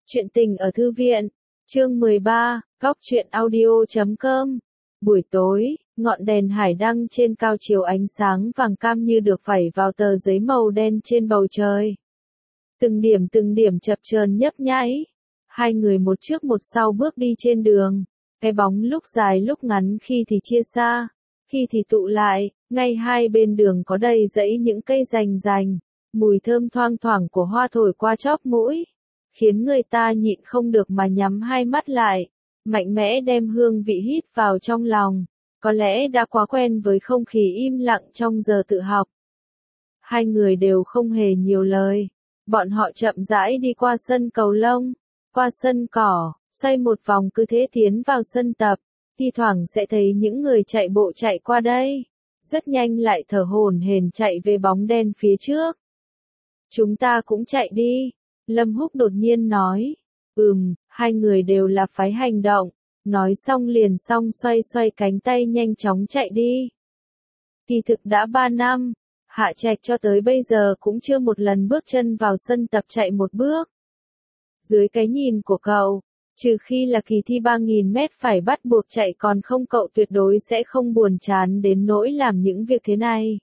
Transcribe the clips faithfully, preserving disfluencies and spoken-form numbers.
Chuyện tình ở thư viện, chương mười ba, góc truyện audio chấm com. Buổi tối, ngọn đèn hải đăng trên cao chiếu ánh sáng vàng cam như được vẩy vào tờ giấy màu đen trên bầu trời. Từng điểm từng điểm chập chờn nhấp nháy. Hai người một trước một sau bước đi trên đường. Cái bóng lúc dài lúc ngắn, khi thì chia xa, khi thì tụ lại. Ngay hai bên đường có đầy rẫy những cây rành rành. Mùi thơm thoang thoảng của hoa thổi qua chóp mũi, khiến người ta nhịn không được mà nhắm hai mắt lại, mạnh mẽ đem hương vị hít vào trong lòng. Có lẽ đã quá quen với không khí im lặng trong giờ tự học. Hai người đều không hề nhiều lời. Bọn họ chậm rãi đi qua sân cầu lông, qua sân cỏ, xoay một vòng cứ thế tiến vào sân tập. Thi thoảng sẽ thấy những người chạy bộ chạy qua đây, rất nhanh lại thở hổn hển chạy về bóng đen phía trước. Chúng ta cũng chạy đi, Lâm Húc đột nhiên nói. Ừm, hai người đều là phái hành động, nói xong liền xong xoay xoay cánh tay nhanh chóng chạy đi. Kỳ thực đã ba năm, Hạ Trạch cho tới bây giờ cũng chưa một lần bước chân vào sân tập chạy một bước. Dưới cái nhìn của cậu, trừ khi là kỳ thi ba nghìn mét phải bắt buộc chạy, còn không cậu tuyệt đối sẽ không buồn chán đến nỗi làm những việc thế này.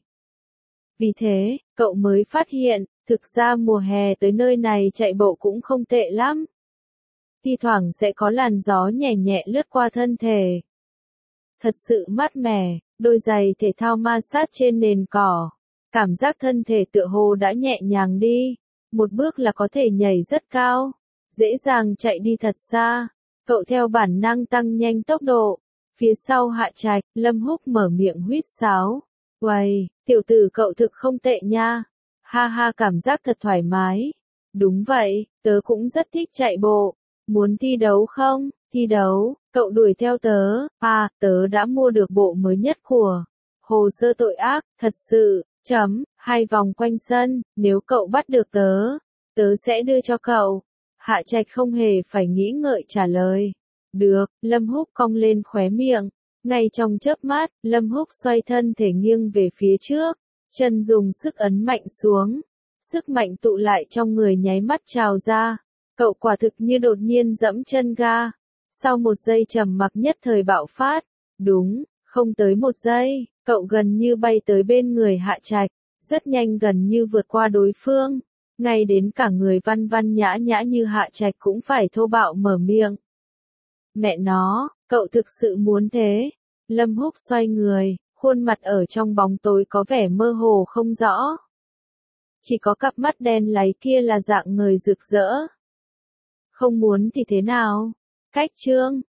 Vì thế, cậu mới phát hiện, thực ra mùa hè tới nơi này chạy bộ cũng không tệ lắm. Thi thoảng sẽ có làn gió nhẹ nhẹ lướt qua thân thể. Thật sự mát mẻ, đôi giày thể thao ma sát trên nền cỏ. Cảm giác thân thể tựa hồ đã nhẹ nhàng đi. Một bước là có thể nhảy rất cao. Dễ dàng chạy đi thật xa. Cậu theo bản năng tăng nhanh tốc độ. Phía sau Hạ Trạch, Lâm Húc mở miệng huýt sáo. Uầy, tiểu tử cậu thực không tệ nha. Ha ha, cảm giác thật thoải mái. Đúng vậy, tớ cũng rất thích chạy bộ. Muốn thi đấu không? Thi đấu, cậu đuổi theo tớ. À, tớ đã mua được bộ mới nhất của Hồ Sơ Tội Ác, thật sự, chấm, hai vòng quanh sân, nếu cậu bắt được tớ, tớ sẽ đưa cho cậu. Hạ Trạch không hề phải nghĩ ngợi trả lời. Được, Lâm Húc cong lên khóe miệng. Ngay trong chớp mắt, Lâm Húc xoay thân thể nghiêng về phía trước, chân dùng sức ấn mạnh xuống. Sức mạnh tụ lại trong người nháy mắt trào ra. Cậu quả thực như đột nhiên giẫm chân ga. Sau một giây trầm mặc nhất thời bạo phát. Đúng, không tới một giây, cậu gần như bay tới bên người Hạ Trạch, rất nhanh gần như vượt qua đối phương. Ngay đến cả người văn văn nhã nhã như Hạ Trạch cũng phải thô bạo mở miệng. Mẹ nó, cậu thực sự muốn thế? Lâm Húc xoay người, khuôn mặt ở trong bóng tối có vẻ mơ hồ không rõ. Chỉ có cặp mắt đen láy kia là dạng người rực rỡ. Không muốn thì thế nào? Cách chương,